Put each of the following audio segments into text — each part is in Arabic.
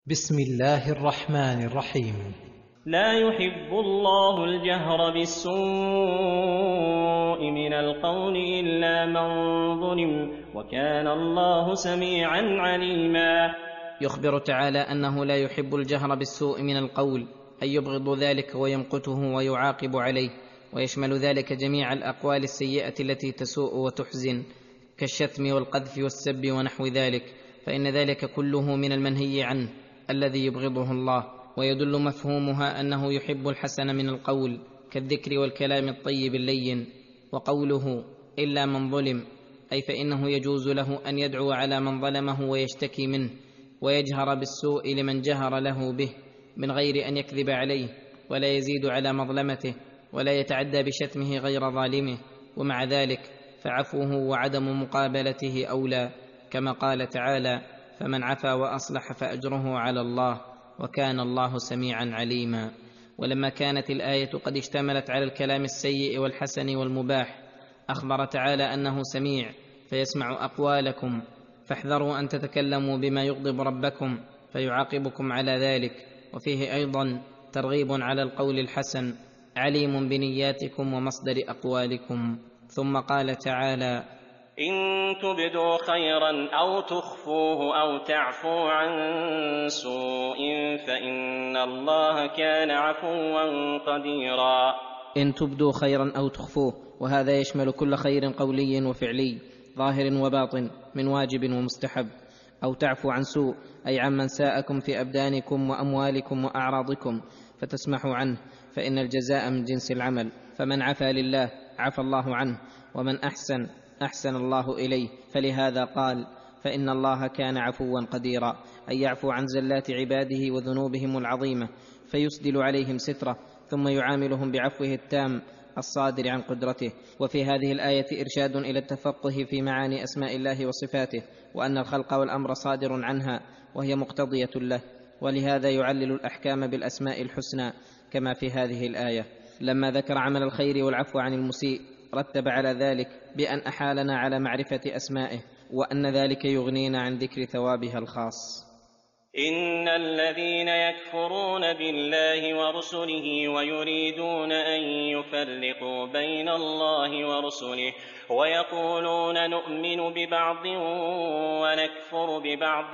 بسم الله الرحمن الرحيم. لا يحب الله الجهر بالسوء من القول إلا من ظلم، وكان الله سميعا عليما. يخبر تعالى أنه لا يحب الجهر بالسوء من القول، أي يبغض ذلك ويمقته ويعاقب عليه، ويشمل ذلك جميع الأقوال السيئة التي تسوء وتحزن كالشتم والقذف والسب ونحو ذلك، فإن ذلك كله من المنهي عنه الذي يبغضه الله. ويدل مفهومها أنه يحب الحسن من القول كالذكر والكلام الطيب اللين. وقوله إلا من ظلم، أي فإنه يجوز له أن يدعو على من ظلمه ويشتكي منه، ويجهر بالسوء لمن جهر له به من غير أن يكذب عليه، ولا يزيد على مظلمته، ولا يتعدى بشتمه غير ظالمه. ومع ذلك فعفوه وعدم مقابلته أولى، كما قال تعالى: فمن عفا وأصلح فأجره على الله وكان الله سميعا عليما. ولما كانت الآية قد اشتملت على الكلام السيء والحسن والمباح، أخبر تعالى أنه سميع فيسمع أقوالكم، فاحذروا أن تتكلموا بما يغضب ربكم فيعاقبكم على ذلك. وفيه أيضا ترغيب على القول الحسن، عليم بنياتكم ومصدر أقوالكم. ثم قال تعالى: إن تبدوا خيرا أو تخفوه أو تعفو عن سوء فإن الله كان عفوا قديرا. إن تبدوا خيرا أو تخفوه، وهذا يشمل كل خير قولي وفعلي ظاهر وباطن من واجب ومستحب. أو تعفو عن سوء، أي عمن ساءكم في أبدانكم وأموالكم وأعراضكم فتسمحوا عنه، فإن الجزاء من جنس العمل. فمن عفا لله عفى الله عنه، ومن أحسن الله إليه. فلهذا قال: فإن الله كان عفوا قديرا، أي يعفو عن زلات عباده وذنوبهم العظيمة فيسدل عليهم ستره، ثم يعاملهم بعفوه التام الصادر عن قدرته. وفي هذه الآية إرشاد إلى التفقه في معاني أسماء الله وصفاته، وأن الخلق والأمر صادر عنها وهي مقتضية له، ولهذا يعلل الأحكام بالأسماء الحسنى كما في هذه الآية. لما ذكر عمل الخير والعفو عن المسيء، رتب على ذلك بأن أحالنا على معرفة أسمائه، وأن ذلك يغنينا عن ذكر ثوابها الخاص. إن الذين يكفرون بالله ورسله ويريدون أن يفرقوا بين الله ورسله ويقولون نؤمن ببعض ونكفر ببعض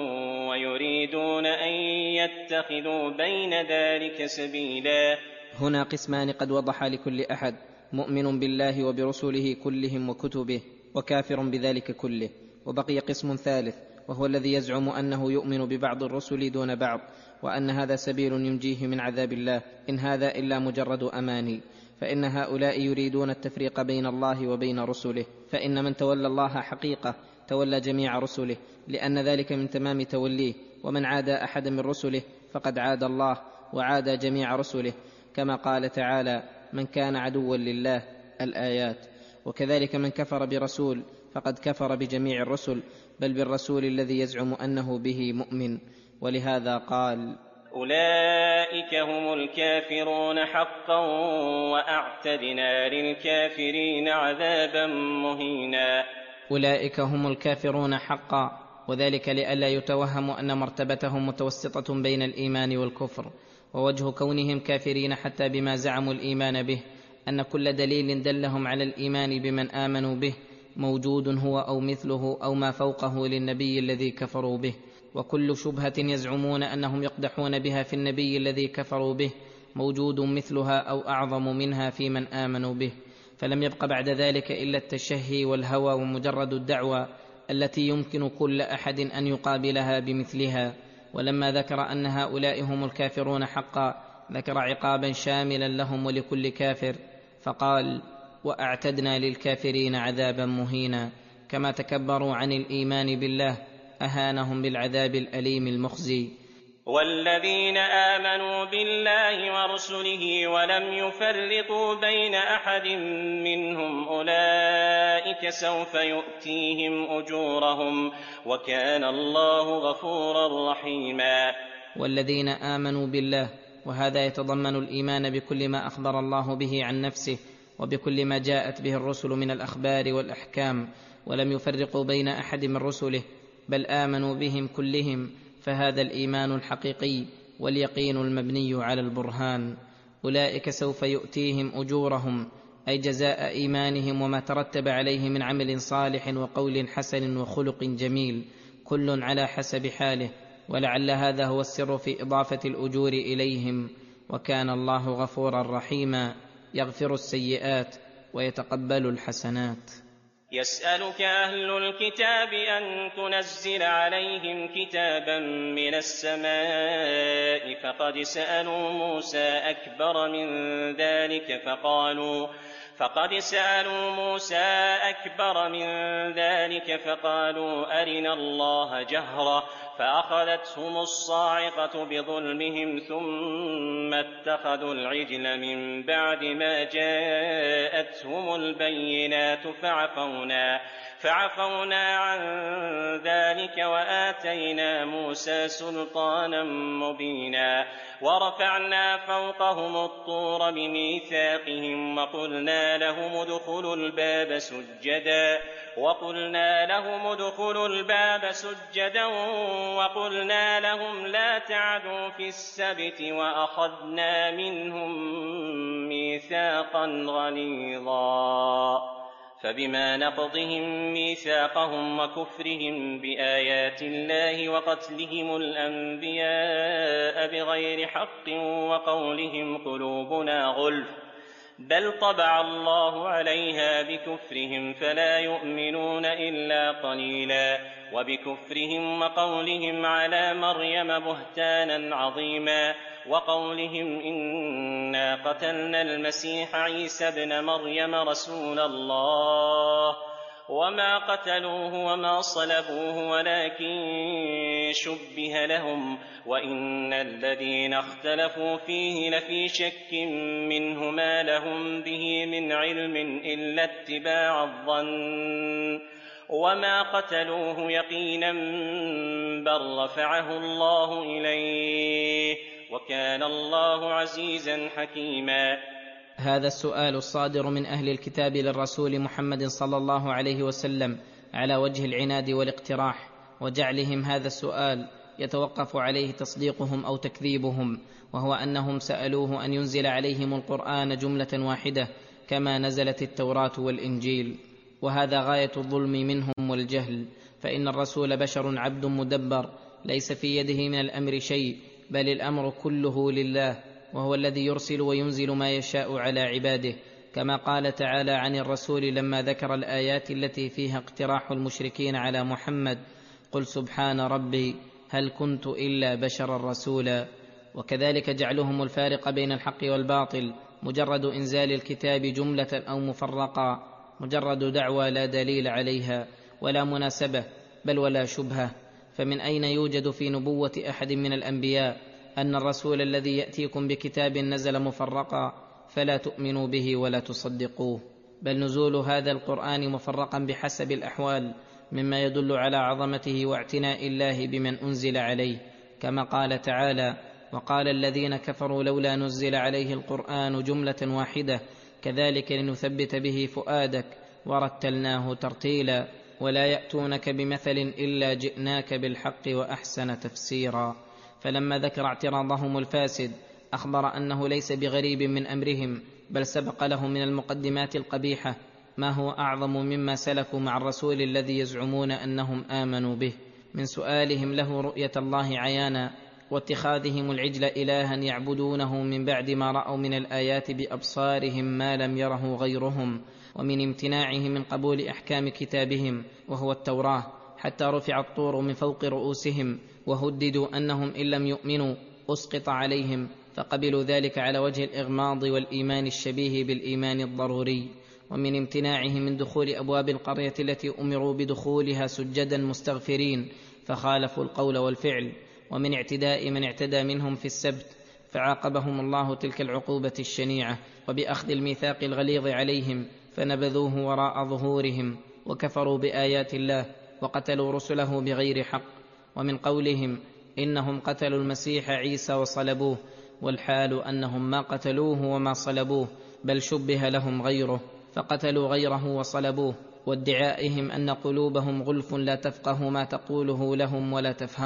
ويريدون أن يتخذوا بين ذلك سبيلا. هنا قسمان قد وضح لكل أحد: مؤمن بالله وبرسله كلهم وكتبه، وكافر بذلك كله. وبقي قسم ثالث، وهو الذي يزعم أنه يؤمن ببعض الرسل دون بعض، وأن هذا سبيل ينجيه من عذاب الله، إن هذا إلا مجرد أماني. فإن هؤلاء يريدون التفريق بين الله وبين رسله، فإن من تولى الله حقيقة تولى جميع رسله، لأن ذلك من تمام توليه. ومن عادى أحد من رسله فقد عادى الله وعادى جميع رسله، كما قال تعالى: من كان عدوا لله، الآيات. وكذلك من كفر برسول فقد كفر بجميع الرسل، بل بالرسول الذي يزعم أنه به مؤمن. ولهذا قال: أولئك هم الكافرون حقا وأعتدنا للكافرين عذابا مهينا. أولئك هم الكافرون حقا، وذلك لئلا يتوهم أن مرتبتهم متوسطة بين الإيمان والكفر. ووجه كونهم كافرين حتى بما زعموا الإيمان به أن كل دليل دلهم على الإيمان بمن آمنوا به موجود هو أو مثله أو ما فوقه للنبي الذي كفروا به، وكل شبهة يزعمون أنهم يقدحون بها في النبي الذي كفروا به موجود مثلها أو أعظم منها في من آمنوا به. فلم يبق بعد ذلك إلا التشهي والهوى ومجرد الدعوى التي يمكن كل أحد أن يقابلها بمثلها. ولما ذكر أن هؤلاء هم الكافرون حقا، ذكر عقابا شاملا لهم ولكل كافر، فقال: وأعتدنا للكافرين عذابا مهينا. كما تكبروا عن الإيمان بالله أهانهم بالعذاب الأليم المخزي. والذين آمنوا بالله ورسله ولم يفرقوا بين أحد منهم أولئك سوف يؤتيهم أجورهم وكان الله غفورا رحيما. والذين آمنوا بالله، وهذا يتضمن الإيمان بكل ما أخبر الله به عن نفسه وبكل ما جاءت به الرسل من الأخبار والأحكام، ولم يفرقوا بين أحد من رسله، بل آمنوا بهم كلهم، فهذا الايمان الحقيقي واليقين المبني على البرهان. اولئك سوف يؤتيهم اجورهم، اي جزاء ايمانهم وما ترتب عليه من عمل صالح وقول حسن وخلق جميل، كل على حسب حاله، ولعل هذا هو السر في اضافه الاجور اليهم. وكان الله غفورا رحيما، يغفر السيئات ويتقبل الحسنات. يسألك أهل الكتاب أن تنزل عليهم كتابا من السماء فقد سألوا موسى أكبر من ذلك فقالوا أرنا الله جهرة فأخذتهم الصاعقة بظلمهم ثم اتخذوا العجل من بعد ما جاءتهم البينات فعفونا عن ذلك وآتينا موسى سلطانا مبينا. ورفعنا فوقهم الطور بميثاقهم وقلنا لهم ادخلوا الباب سجدا وقلنا لهم لا تعدوا في السبت وأخذنا منهم ميثاقا غليظا. فبما نقضهم ميثاقهم وكفرهم بآيات الله وقتلهم الأنبياء بغير حق وقولهم قلوبنا غلف بل طبع الله عليها بكفرهم فلا يؤمنون إلا قليلا. وبكفرهم وقولهم على مريم بهتانا عظيما، وقولهم إنا قتلنا المسيح عيسى ابن مريم رسول الله وما قتلوه وما صلبوه ولكن شبه لهم وإن الذين اختلفوا فيه لفي شك منه ما لهم به من علم إلا اتباع الظن وما قتلوه يقينا بل رفعه الله إليه وكان الله عزيزا حكيما. هذا السؤال الصادر من أهل الكتاب للرسول محمد صلى الله عليه وسلم على وجه العناد والاقتراح، وجعلهم هذا السؤال يتوقف عليه تصديقهم أو تكذيبهم، وهو أنهم سألوه أن ينزل عليهم القرآن جملة واحدة كما نزلت التوراة والإنجيل، وهذا غاية الظلم منهم والجهل، فإن الرسول بشر عبد مدبر ليس في يده من الأمر شيء، بل الأمر كله لله، وهو الذي يرسل وينزل ما يشاء على عباده، كما قال تعالى عن الرسول لما ذكر الآيات التي فيها اقتراح المشركين على محمد: قل سبحان ربي هل كنت إلا بشرا رسولا. وكذلك جعلهم الفارق بين الحق والباطل، مجرد إنزال الكتاب جملة أو مفرقا، مجرد دعوى لا دليل عليها ولا مناسبة بل ولا شبهة. فمن أين يوجد في نبوة أحد من الأنبياء أن الرسول الذي يأتيكم بكتاب نزل مفرقا فلا تؤمنوا به ولا تصدقوه؟ بل نزول هذا القرآن مفرقا بحسب الأحوال مما يدل على عظمته واعتناء الله بمن أنزل عليه، كما قال تعالى: وقال الذين كفروا لولا نزل عليه القرآن جملة واحدة كذلك لنثبت به فؤادك ورتلناه ترتيلا ولا يأتونك بمثل إلا جئناك بالحق وأحسن تفسيرا. فلما ذكر اعتراضهم الفاسد أخبر أنه ليس بغريب من أمرهم، بل سبق لهم من المقدمات القبيحة ما هو أعظم مما سلكوا مع الرسول الذي يزعمون أنهم آمنوا به، من سؤالهم له رؤية الله عيانا، واتخاذهم العجل إلها يعبدونه من بعد ما رأوا من الآيات بأبصارهم ما لم يره غيرهم، ومن امتناعهم من قبول أحكام كتابهم وهو التوراة، حتى رفع الطور من فوق رؤوسهم وهددوا أنهم إن لم يؤمنوا أسقط عليهم، فقبلوا ذلك على وجه الإغماض والإيمان الشبيه بالإيمان الضروري. ومن امتناعهم من دخول أبواب القرية التي أمروا بدخولها سجدا مستغفرين فخالفوا القول والفعل، ومن اعتداء من اعتدى منهم في السبت فعاقبهم الله تلك العقوبة الشنيعة، وبأخذ الميثاق الغليظ عليهم فنبذوه وراء ظهورهم وكفروا بآيات الله وقتلوا رسله بغير حق. ومن قولهم إنهم قتلوا المسيح عيسى وصلبوه، والحال أنهم ما قتلوه وما صلبوه بل شبه لهم غيره فقتلوا غيره وصلبوه، وادعائهم أن قلوبهم غلف لا تفقه ما تقوله لهم ولا تفهمه.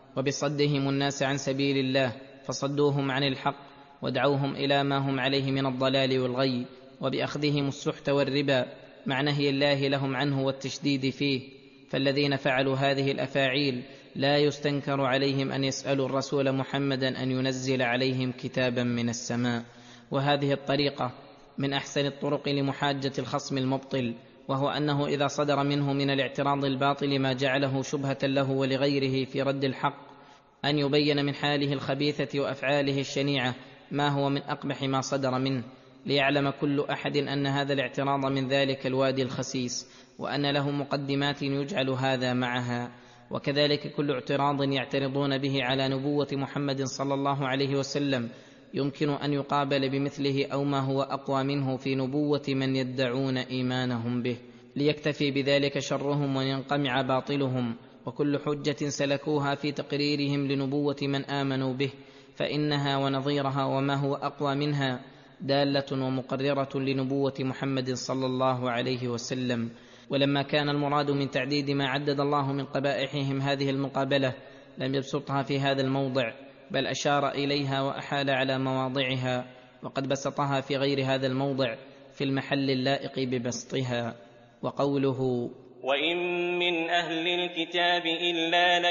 وبصدهم الناس عن سبيل الله فصدوهم عن الحق ودعوهم إلى ما هم عليه من الضلال والغي، وبأخذهم السحت والربا مع نهي الله لهم عنه والتشديد فيه. فالذين فعلوا هذه الأفاعيل لا يستنكر عليهم أن يسألوا الرسول محمدا أن ينزل عليهم كتابا من السماء. وهذه الطريقة من أحسن الطرق لمحاجة الخصم المبطل، وهو أنه إذا صدر منه من الاعتراض الباطل ما جعله شبهة له ولغيره في رد الحق، أن يبين من حاله الخبيثة وأفعاله الشنيعة ما هو من أقبح ما صدر منه، ليعلم كل أحد أن هذا الاعتراض من ذلك الوادي الخسيس، وأن له مقدمات يجعل هذا معها. وكذلك كل اعتراض يعترضون به على نبوة محمد صلى الله عليه وسلم يمكن أن يقابل بمثله أو ما هو أقوى منه في نبوة من يدعون إيمانهم به، ليكتفي بذلك شرهم وينقمع باطلهم. وكل حجة سلكوها في تقريرهم لنبوة من آمنوا به فإنها ونظيرها وما هو أقوى منها دالة ومقررة لنبوة محمد صلى الله عليه وسلم. ولما كان المراد من تعديد ما عدد الله من قبائحهم هذه المقابلة لم يبسطها في هذا الموضع، بل أشار إليها وأحال على مواضعها، وقد بسطها في غير هذا الموضع في المحل اللائق ببسطها. وقوله: وإن من أهل الكتاب إلا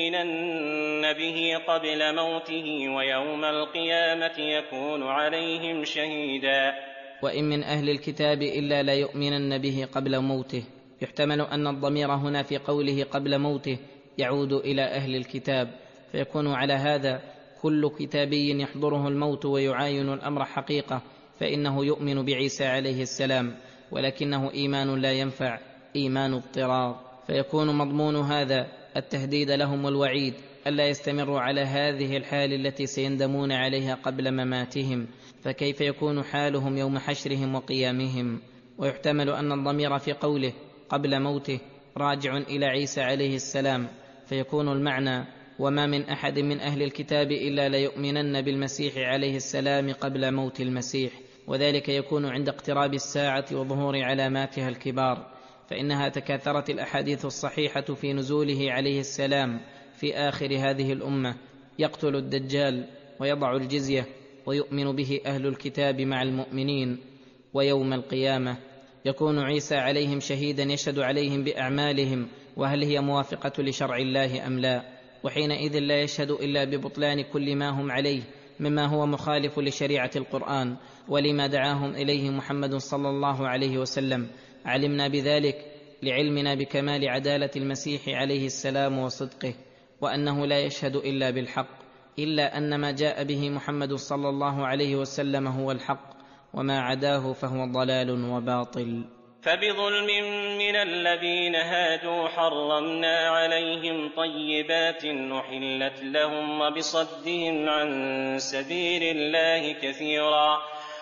ليؤمنن به قبل موته ويوم القيامة يكون عليهم شهيدا. وإن من أهل الكتاب إلا ليؤمنن به قبل موته، يحتمل أن الضمير هنا في قوله قبل موته يعود إلى أهل الكتاب، فيكون على هذا كل كتابي يحضره الموت ويعاين الأمر حقيقة فإنه يؤمن بعيسى عليه السلام، ولكنه إيمان لا ينفع، إيمان اضطرار، فيكون مضمون هذا التهديد لهم والوعيد ألا يستمروا على هذه الحال التي سيندمون عليها قبل مماتهم، فكيف يكون حالهم يوم حشرهم وقيامهم؟ ويحتمل أن الضمير في قوله قبل موته راجع إلى عيسى عليه السلام، فيكون المعنى: وما من أحد من أهل الكتاب إلا ليؤمنن بالمسيح عليه السلام قبل موت المسيح، وذلك يكون عند اقتراب الساعة وظهور علاماتها الكبار، فإنها تكاثرت الأحاديث الصحيحة في نزوله عليه السلام في آخر هذه الأمة، يقتل الدجال ويضع الجزية ويؤمن به أهل الكتاب مع المؤمنين، ويوم القيامة يكون عيسى عليهم شهيدا يشهد عليهم بأعمالهم وهل هي موافقة لشرع الله أم لا، وحينئذ لا يشهد إلا ببطلان كل ما هم عليه مما هو مخالف لشريعة القرآن ولما دعاهم إليه محمد صلى الله عليه وسلم. علمنا بذلك لعلمنا بكمال عدالة المسيح عليه السلام وصدقه، وأنه لا يشهد إلا بالحق، إلا أن ما جاء به محمد صلى الله عليه وسلم هو الحق، وما عداه فهو ضلال وباطل. فبظلم من الذين هادوا حرمنا عليهم طيبات أحلت لهم وبصدهم عن سبيل الله كثيرا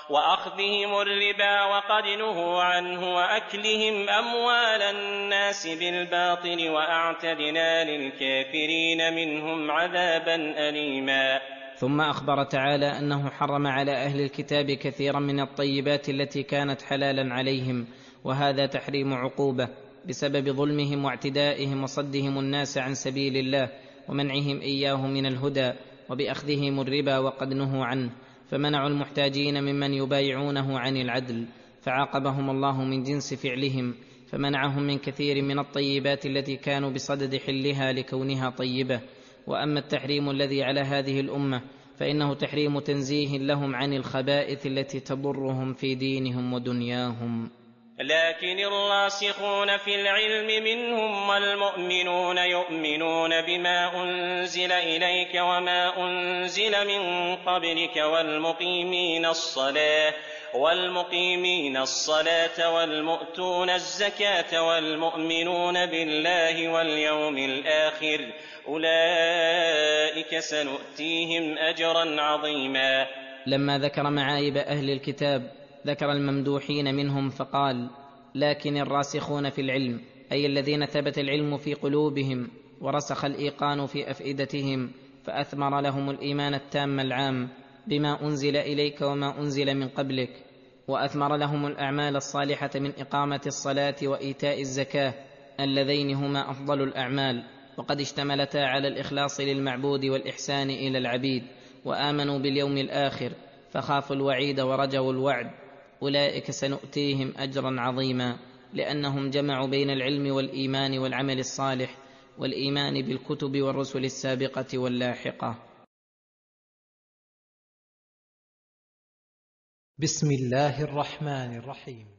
وأخذهم الربا وقد نهوا عنه وأكلهم أموال الناس بالباطل وأعتدنا للكافرين منهم عذابا أليما. ثم أخبر تعالى أنه حرم على أهل الكتاب كثيرا من الطيبات التي كانت حلالا عليهم، وهذا تحريم عقوبة بسبب ظلمهم واعتدائهم وصدهم الناس عن سبيل الله ومنعهم إياه من الهدى، وبأخذهم الربا وقد نهوا عنه، فمنعوا المحتاجين ممن يبايعونه عن العدل، فعاقبهم الله من جنس فعلهم، فمنعهم من كثير من الطيبات التي كانوا بصدد حلها لكونها طيبة. وأما التحريم الذي على هذه الأمة فإنه تحريم تنزيه لهم عن الخبائث التي تضرهم في دينهم ودنياهم. لكن الراسخون في العلم منهم والمؤمنون يؤمنون بما أنزل إليك وما أنزل من قبلك والمقيمين الصلاة والمؤتون الزكاة والمؤمنون بالله واليوم الآخر أولئك سنؤتيهم أجرا عظيما. لما ذكر معايب أهل الكتاب ذكر الممدوحين منهم فقال: لكن الراسخون في العلم، أي الذين ثبت العلم في قلوبهم ورسخ الإيقان في أفئدتهم، فأثمر لهم الإيمان التام العام بما أنزل إليك وما أنزل من قبلك، وأثمر لهم الأعمال الصالحة من إقامة الصلاة وإيتاء الزكاة اللذين هما أفضل الأعمال، وقد اشتملتا على الإخلاص للمعبود والإحسان إلى العبيد، وآمنوا باليوم الآخر فخافوا الوعيد ورجوا الوعد، أولئك سنؤتيهم أجرا عظيما، لأنهم جمعوا بين العلم والإيمان والعمل الصالح والإيمان بالكتب والرسل السابقة واللاحقة. بسم الله الرحمن الرحيم.